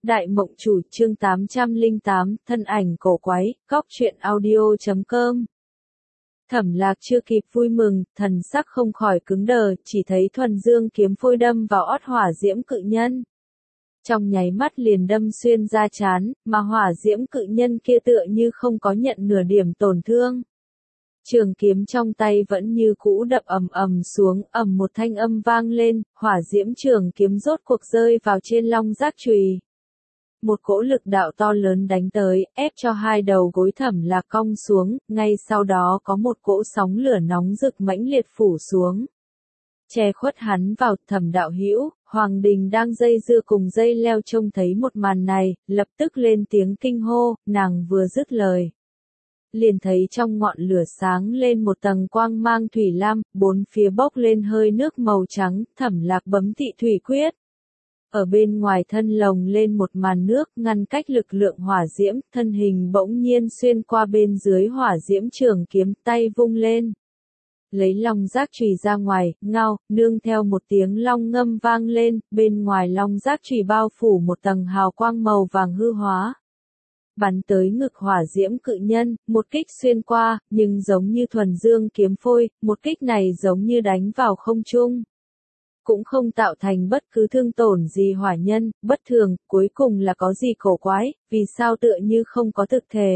Đại mộng chủ chương 808, thân ảnh cổ quái, góc truyện audio.com. Thẩm Lạc chưa kịp vui mừng, thần sắc không khỏi cứng đờ, chỉ thấy thuần dương kiếm phôi đâm vào ót hỏa diễm cự nhân. Trong nháy mắt liền đâm xuyên ra trán, mà hỏa diễm cự nhân kia tựa như không có nhận nửa điểm tổn thương. Trường kiếm trong tay vẫn như cũ đập ầm ầm xuống, ầm một thanh âm vang lên, hỏa diễm trường kiếm rốt cuộc rơi vào trên long giác chùy. Một cỗ lực đạo to lớn đánh tới, ép cho hai đầu gối Thẩm Lạc cong xuống, ngay sau đó có một cỗ sóng lửa nóng rực mãnh liệt phủ xuống. Che khuất hắn vào. Thẩm đạo hữu, Hoàng Đình đang dây dưa cùng dây leo trông thấy một màn này, lập tức lên tiếng kinh hô, nàng vừa dứt lời. Liền thấy trong ngọn lửa sáng lên một tầng quang mang thủy lam, bốn phía bốc lên hơi nước màu trắng, Thẩm Lạc bấm Tị Thủy Quyết. Ở bên ngoài thân lồng lên một màn nước ngăn cách lực lượng hỏa diễm, thân hình bỗng nhiên xuyên qua bên dưới hỏa diễm trường kiếm, tay vung lên. Lấy long giác chùy ra ngoài, ngao, nương theo một tiếng long ngâm vang lên, bên ngoài long giác chùy bao phủ một tầng hào quang màu vàng hư hóa. Bắn tới ngực hỏa diễm cự nhân, một kích xuyên qua, nhưng giống như thuần dương kiếm phôi, một kích này giống như đánh vào không trung. Cũng không tạo thành bất cứ thương tổn gì hỏa nhân, bất thường, cuối cùng là có gì cổ quái, vì sao tựa như không có thực thể.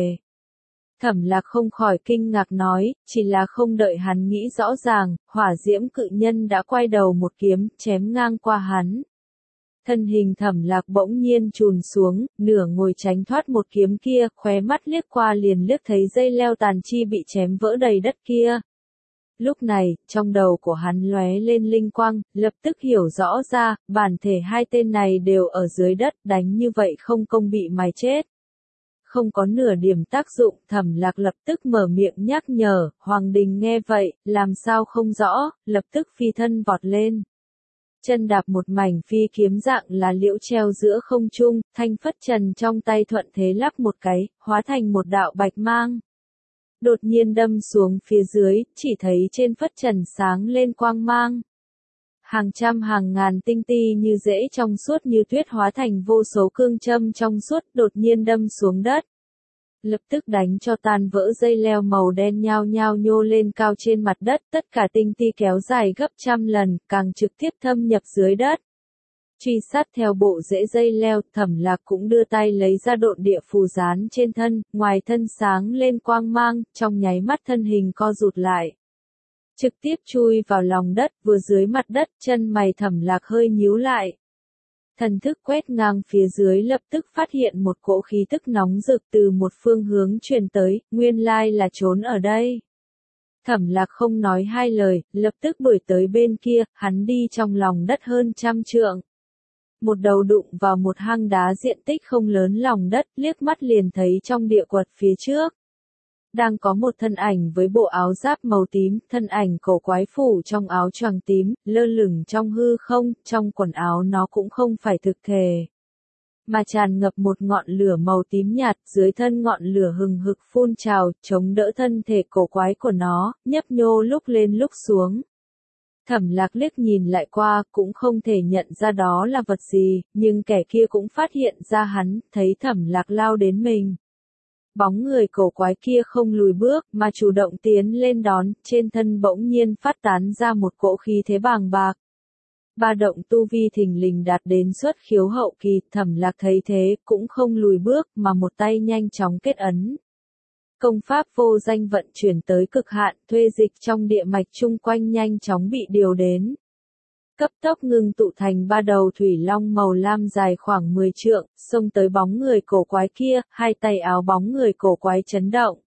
Thẩm Lạc không khỏi kinh ngạc nói, chỉ là không đợi hắn nghĩ rõ ràng, hỏa diễm cự nhân đã quay đầu một kiếm, chém ngang qua hắn. Thân hình Thẩm Lạc bỗng nhiên chùn xuống, nửa ngồi tránh thoát một kiếm kia, khóe mắt liếc qua liền liếc thấy dây leo tàn chi bị chém vỡ đầy đất kia. Lúc này, trong đầu của hắn lóe lên linh quang, lập tức hiểu rõ ra, bản thể hai tên này đều ở dưới đất, đánh như vậy không công bị mài chết. Không có nửa điểm tác dụng, Thẩm Lạc lập tức mở miệng nhắc nhở, Hoàng Đình nghe vậy, làm sao không rõ, lập tức phi thân vọt lên. Chân đạp một mảnh phi kiếm dạng là liễu treo giữa không trung, thanh phất trần trong tay thuận thế lắc một cái, hóa thành một đạo bạch mang. Đột nhiên đâm xuống phía dưới, chỉ thấy trên phất trần sáng lên quang mang. Hàng trăm hàng ngàn tinh ti như rễ trong suốt như tuyết hóa thành vô số cương châm trong suốt đột nhiên đâm xuống đất. Lập tức đánh cho tan vỡ dây leo màu đen nhao nhao nhô lên cao trên mặt đất, tất cả tinh ti kéo dài gấp trăm lần, càng trực tiếp thâm nhập dưới đất. Truy sát theo bộ rễ dây leo, Thẩm Lạc cũng đưa tay lấy ra độn địa phù dán trên thân, ngoài thân sáng lên quang mang, trong nháy mắt thân hình co rụt lại. Trực tiếp chui vào lòng đất, vừa dưới mặt đất, chân mày Thẩm Lạc hơi nhíu lại. Thần thức quét ngang phía dưới lập tức phát hiện một cỗ khí tức nóng rực từ một phương hướng truyền tới, nguyên lai là trốn ở đây. Thẩm Lạc không nói hai lời, lập tức đuổi tới bên kia, hắn đi trong lòng đất hơn 100 trượng. Một đầu đụng vào một hang đá diện tích không lớn lòng đất, liếc mắt liền thấy trong địa quật phía trước. Đang có một thân ảnh với bộ áo giáp màu tím, thân ảnh cổ quái phủ trong áo choàng tím, lơ lửng trong hư không, trong quần áo nó cũng không phải thực thể. Mà tràn ngập một ngọn lửa màu tím nhạt, dưới thân ngọn lửa hừng hực phun trào, chống đỡ thân thể cổ quái của nó, nhấp nhô lúc lên lúc xuống. Thẩm Lạc liếc nhìn lại qua, cũng không thể nhận ra đó là vật gì, nhưng kẻ kia cũng phát hiện ra hắn, thấy Thẩm Lạc lao đến mình. Bóng người cổ quái kia không lùi bước, mà chủ động tiến lên đón, trên thân bỗng nhiên phát tán ra một cỗ khí thế bàng bạc. Ba động tu vi thình lình đạt đến xuất khiếu hậu kỳ, Thẩm Lạc thấy thế, cũng không lùi bước, mà một tay nhanh chóng kết ấn. Công pháp vô danh vận chuyển tới cực hạn, thuê dịch trong địa mạch chung quanh nhanh chóng bị điều đến. Cấp tốc ngưng tụ thành ba đầu thủy long màu lam dài khoảng 10 trượng, xông tới bóng người cổ quái kia, hai tay áo bóng người cổ quái chấn động.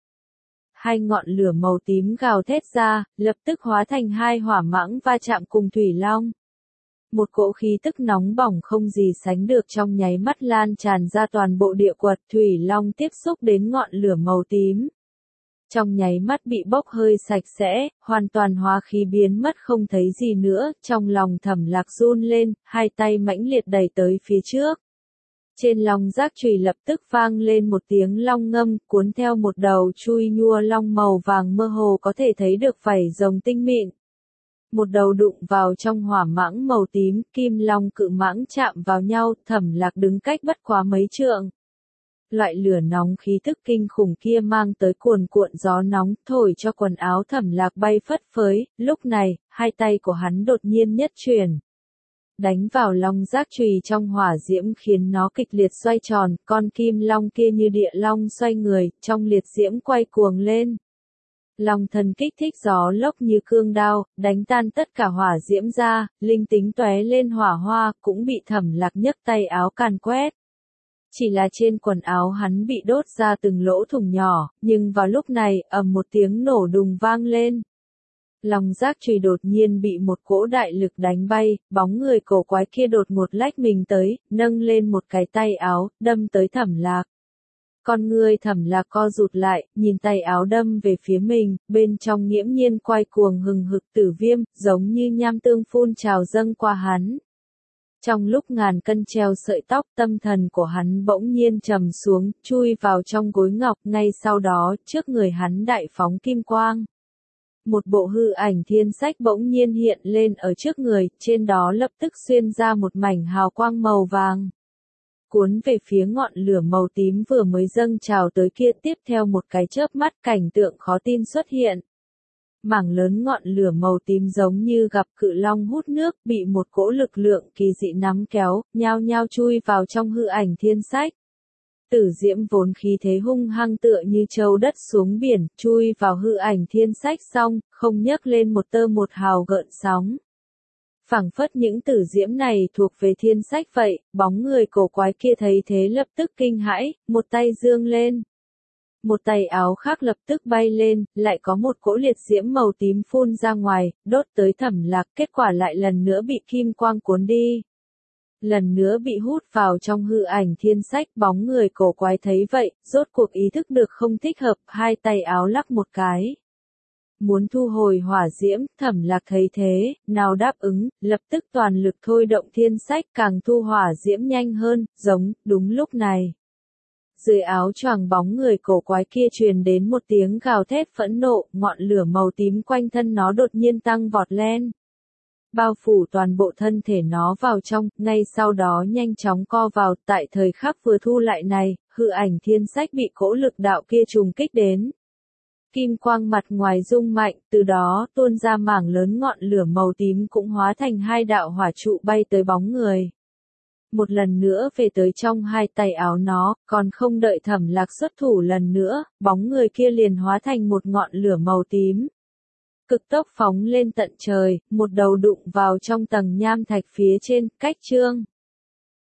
Hai ngọn lửa màu tím gào thét ra, lập tức hóa thành hai hỏa mãng va chạm cùng thủy long. Một cỗ khí tức nóng bỏng không gì sánh được trong nháy mắt lan tràn ra toàn bộ địa quật, thủy long tiếp xúc đến ngọn lửa màu tím. Trong nháy mắt bị bốc hơi sạch sẽ, hoàn toàn hóa khí biến mất không thấy gì nữa, trong lòng Thẩm Lạc run lên, hai tay mãnh liệt đẩy tới phía trước. Trên long giác chùy lập tức vang lên một tiếng long ngâm, cuốn theo một đầu chui nhua long màu vàng mơ hồ có thể thấy được vảy rồng tinh mịn. Một đầu đụng vào trong hỏa mãng màu tím, kim long cự mãng chạm vào nhau, Thẩm Lạc đứng cách bất quá mấy trượng. Loại lửa nóng khí tức kinh khủng kia mang tới cuồn cuộn gió nóng, thổi cho quần áo Thẩm Lạc bay phất phới, lúc này, hai tay của hắn đột nhiên nhất chuyển. Đánh vào long giác chùy trong hỏa diễm khiến nó kịch liệt xoay tròn, con kim long kia như địa long xoay người, trong liệt diễm quay cuồng lên. Long thần kích thích gió lốc như cương đao, đánh tan tất cả hỏa diễm ra, linh tính tóe lên hỏa hoa, cũng bị Thẩm Lạc nhấc tay áo càn quét. Chỉ là trên quần áo hắn bị đốt ra từng lỗ thủng nhỏ, nhưng vào lúc này, ầm một tiếng nổ đùng vang lên. Long giác chùy đột nhiên bị một cỗ đại lực đánh bay, bóng người cổ quái kia đột ngột lách mình tới, nâng lên một cái tay áo, đâm tới Thẩm Lạc. Con người Thẩm Lạc co rụt lại, nhìn tay áo đâm về phía mình, bên trong nghiễm nhiên quay cuồng hừng hực tử viêm, giống như nham tương phun trào dâng qua hắn. Trong lúc ngàn cân treo sợi tóc, tâm thần của hắn bỗng nhiên trầm xuống, chui vào trong gối ngọc, ngay sau đó, trước người hắn đại phóng kim quang. Một bộ hư ảnh thiên sách bỗng nhiên hiện lên ở trước người, trên đó lập tức xuyên ra một mảnh hào quang màu vàng. Cuốn về phía ngọn lửa màu tím vừa mới dâng trào tới kia, tiếp theo một cái chớp mắt cảnh tượng khó tin xuất hiện. Mảng lớn ngọn lửa màu tím giống như gặp cự long hút nước, bị một cỗ lực lượng kỳ dị nắm kéo, nhao nhao chui vào trong hư ảnh thiên sách. Tử diễm vốn khí thế hung hăng tựa như trâu đất xuống biển, chui vào hư ảnh thiên sách xong, không nhấc lên một tơ một hào gợn sóng. Phảng phất những tử diễm này thuộc về thiên sách vậy, bóng người cổ quái kia thấy thế lập tức kinh hãi, một tay giương lên. Một tay áo khác lập tức bay lên, lại có một cỗ liệt diễm màu tím phun ra ngoài, đốt tới Thẩm Lạc, kết quả lại lần nữa bị kim quang cuốn đi. Lần nữa bị hút vào trong hư ảnh thiên sách, bóng người cổ quái thấy vậy, rốt cuộc ý thức được không thích hợp, hai tay áo lắc một cái. Muốn thu hồi hỏa diễm, Thẩm Lạc thấy thế, nào đáp ứng, lập tức toàn lực thôi động thiên sách, càng thu hỏa diễm nhanh hơn, đúng lúc này. Dưới áo choàng bóng người cổ quái kia truyền đến một tiếng gào thét phẫn nộ, ngọn lửa màu tím quanh thân nó đột nhiên tăng vọt lên. Bao phủ toàn bộ thân thể nó vào trong, ngay sau đó nhanh chóng co vào, tại thời khắc vừa thu lại này, hư ảnh thiên sách bị cỗ lực đạo kia trùng kích đến. Kim quang mặt ngoài rung mạnh, từ đó tuôn ra mảng lớn ngọn lửa màu tím cũng hóa thành hai đạo hỏa trụ bay tới bóng người. Một lần nữa về tới trong hai tay áo nó, còn không đợi Thẩm Lạc xuất thủ lần nữa, bóng người kia liền hóa thành một ngọn lửa màu tím. Cực tốc phóng lên tận trời, một đầu đụng vào trong tầng nham thạch phía trên, cách chương.